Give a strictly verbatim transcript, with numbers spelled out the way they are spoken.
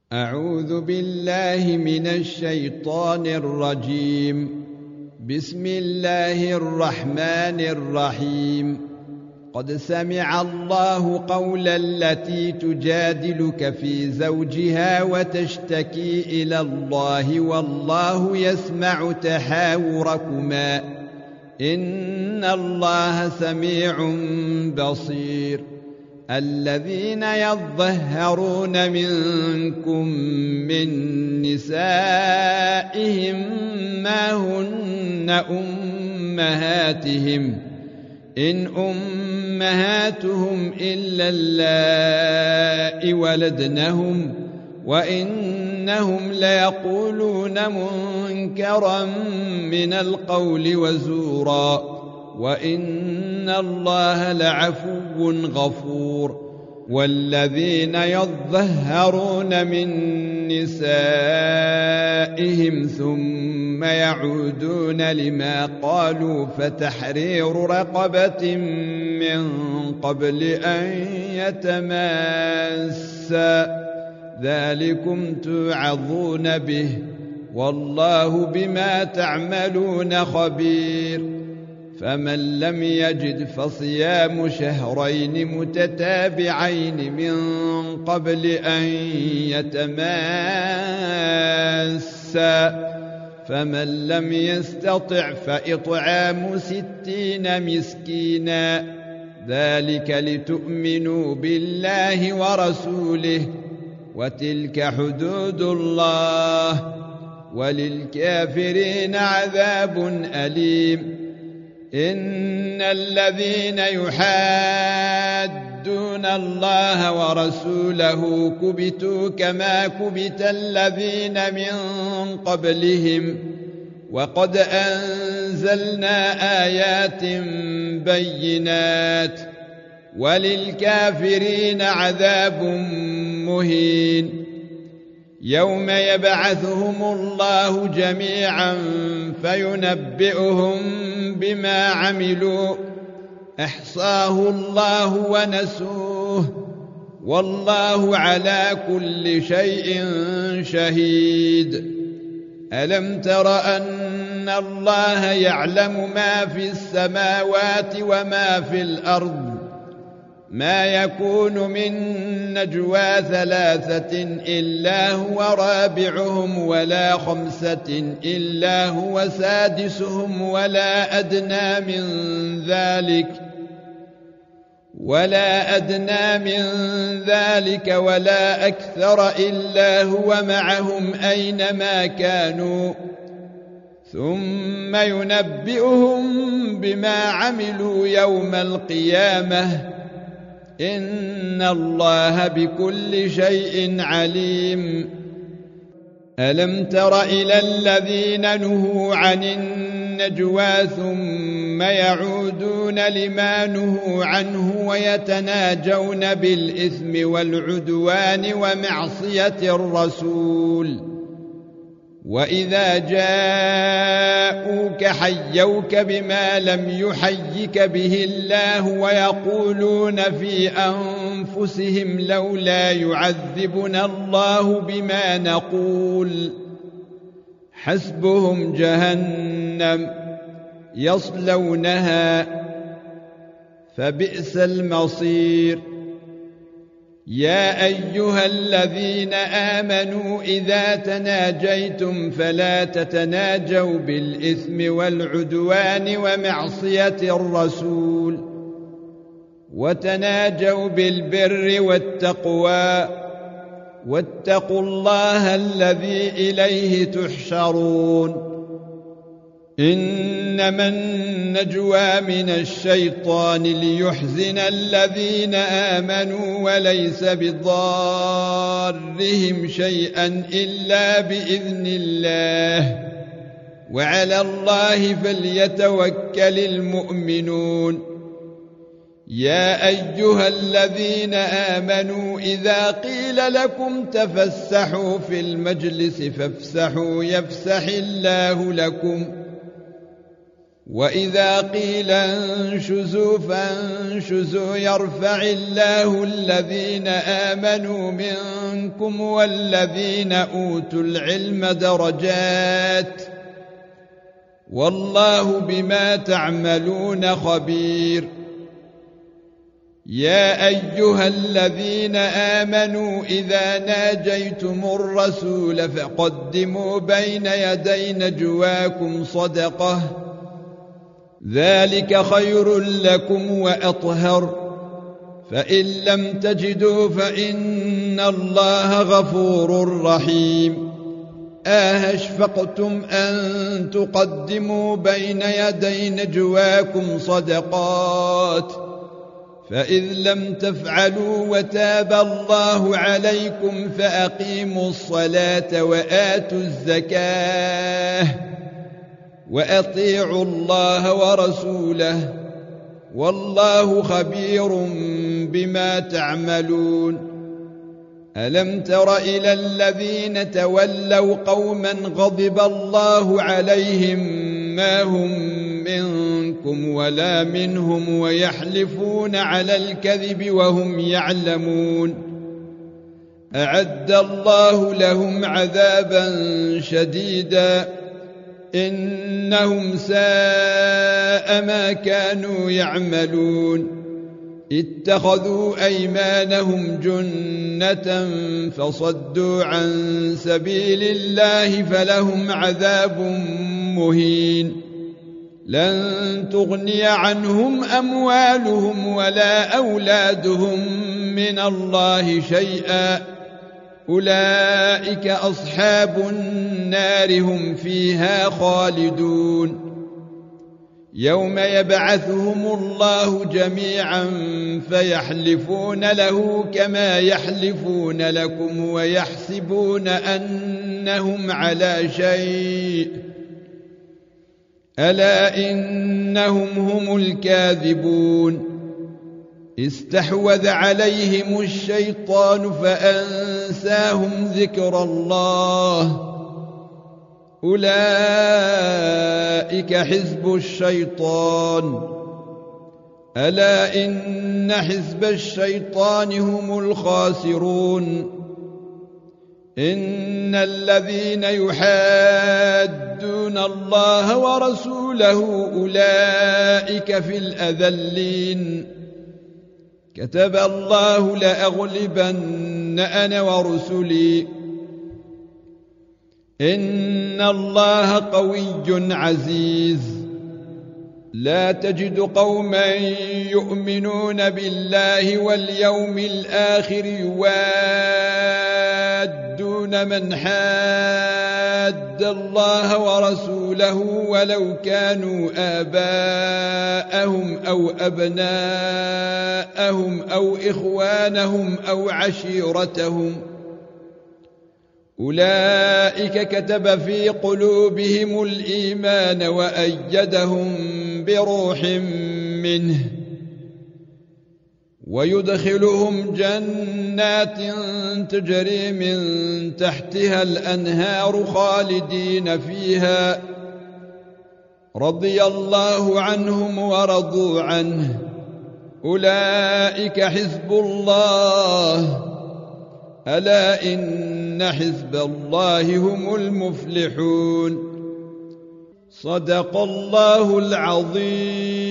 أعوذ بالله من الشيطان الرجيم. بسم الله الرحمن الرحيم. قد سمع الله قول التي تجادلك في زوجها وتشتكي إلى الله والله يسمع تحاوركما إن الله سميع بصير. الذين يظهرون منكم من نسائهم ما هن أمهاتهم إن أمهاتهم إلا اللائي ولدنهم وإنهم ليقولون منكرا من القول وزورا وإن الله لعفو غفور. والذين يظهرون من نسائهم ثم يعودون لما قالوا فتحرير رقبة من قبل أن يتماسا ذلكم توعظون به والله بما تعملون خبير. فمن لم يجد فصيام شهرين متتابعين من قبل أن يتماسا فمن لم يستطع فإطعام ستين مسكينا ذلك لتؤمنوا بالله ورسوله وتلك حدود الله وللكافرين عذاب أليم. إن الذين يحادون الله ورسوله كبتوا كما كبت الذين من قبلهم وقد أنزلنا آيات بينات وللكافرين عذاب مهين. يوم يبعثهم الله جميعا فينبئهم بما عملوا أحصاه الله ونسوه والله على كل شيء شهيد. ألم تر أن الله يعلم ما في السماوات وما في الأرض ما يكون من نجوى ثلاثة إلا هو رابعهم ولا خمسة إلا هو سادسهم ولا أدنى من ذلك ولا أدنى من ذلك ولا أكثر إلا هو معهم أينما كانوا ثم ينبئهم بما عملوا يوم القيامة إن الله بكل شيء عليم. ألم تر إلى الذين نهوا عن النجوى ثم يعودون لما نهوا عنه ويتناجون بالإثم والعدوان ومعصية الرسول وإذا جاءوك حيوك بما لم يحيك به الله ويقولون في أنفسهم لولا يعذبنا الله بما نقول حسبهم جهنم يصلونها فبئس المصير. يا أيها الذين آمنوا إذا تناجيتم فلا تتناجوا بالإثم والعدوان ومعصية الرسول وتناجوا بالبر والتقوى واتقوا الله الذي إليه تحشرون. إنما النجوى من الشيطان ليحزن الذين آمنوا وليس بضارهم شيئا إلا بإذن الله وعلى الله فليتوكل المؤمنون. يا أيها الذين آمنوا إذا قيل لكم تفسحوا في المجلس فافسحوا يفسح الله لكم وإذا قيل انشزوا فانشزوا يرفع الله الذين آمنوا منكم والذين أوتوا العلم درجات والله بما تعملون خبير. يا أيها الذين آمنوا إذا ناجيتم الرسول فقدموا بين يدي نجواكم صدقة ذلك خير لكم وأطهر فإن لم تجدوا فإن الله غفور رحيم. أهشفقتم أن تقدموا بين يدي نجواكم صدقات فإذ لم تفعلوا وتاب الله عليكم فأقيموا الصلاة وآتوا الزكاة وأطيعوا الله ورسوله والله خبير بما تعملون. ألم تر إلى الذين تولوا قوما غضب الله عليهم ما هم منكم ولا منهم ويحلفون على الكذب وهم يعلمون أعد الله لهم عذابا شديدا إنهم ساء ما كانوا يعملون. اتخذوا أيمانهم جنة فصدوا عن سبيل الله فلهم عذاب مهين. لن تغني عنهم أموالهم ولا أولادهم من الله شيئا أولئك أصحاب النار هم فيها خالدون. يوم يبعثهم الله جميعا فيحلفون له كما يحلفون لكم ويحسبون أنهم على شيء ألا إنهم هم الكاذبون. استحوذ عليهم الشيطان فأنساهم ذكر الله أولئك حزب الشيطان ألا إن حزب الشيطان هم الخاسرون. إن الذين يحادون الله ورسوله أولئك في الأذلين. كتب الله لأغلبن أنا ورسلي إن الله قوي عزيز. لا تجد قوما يؤمنون بالله واليوم الآخر يوادون من حاد الله ورسوله ولو كانوا آباءهم أو أبناءهم أو إخوانهم أو عشيرتهم أولئك كتب في قلوبهم الإيمان وأيدهم بروح منه ويدخلهم جنات تجري من تحتها الأنهار خالدين فيها رضي الله عنهم ورضوا عنه أولئك حزب الله ألا إن حزب الله هم المفلحون. صدق الله العظيم.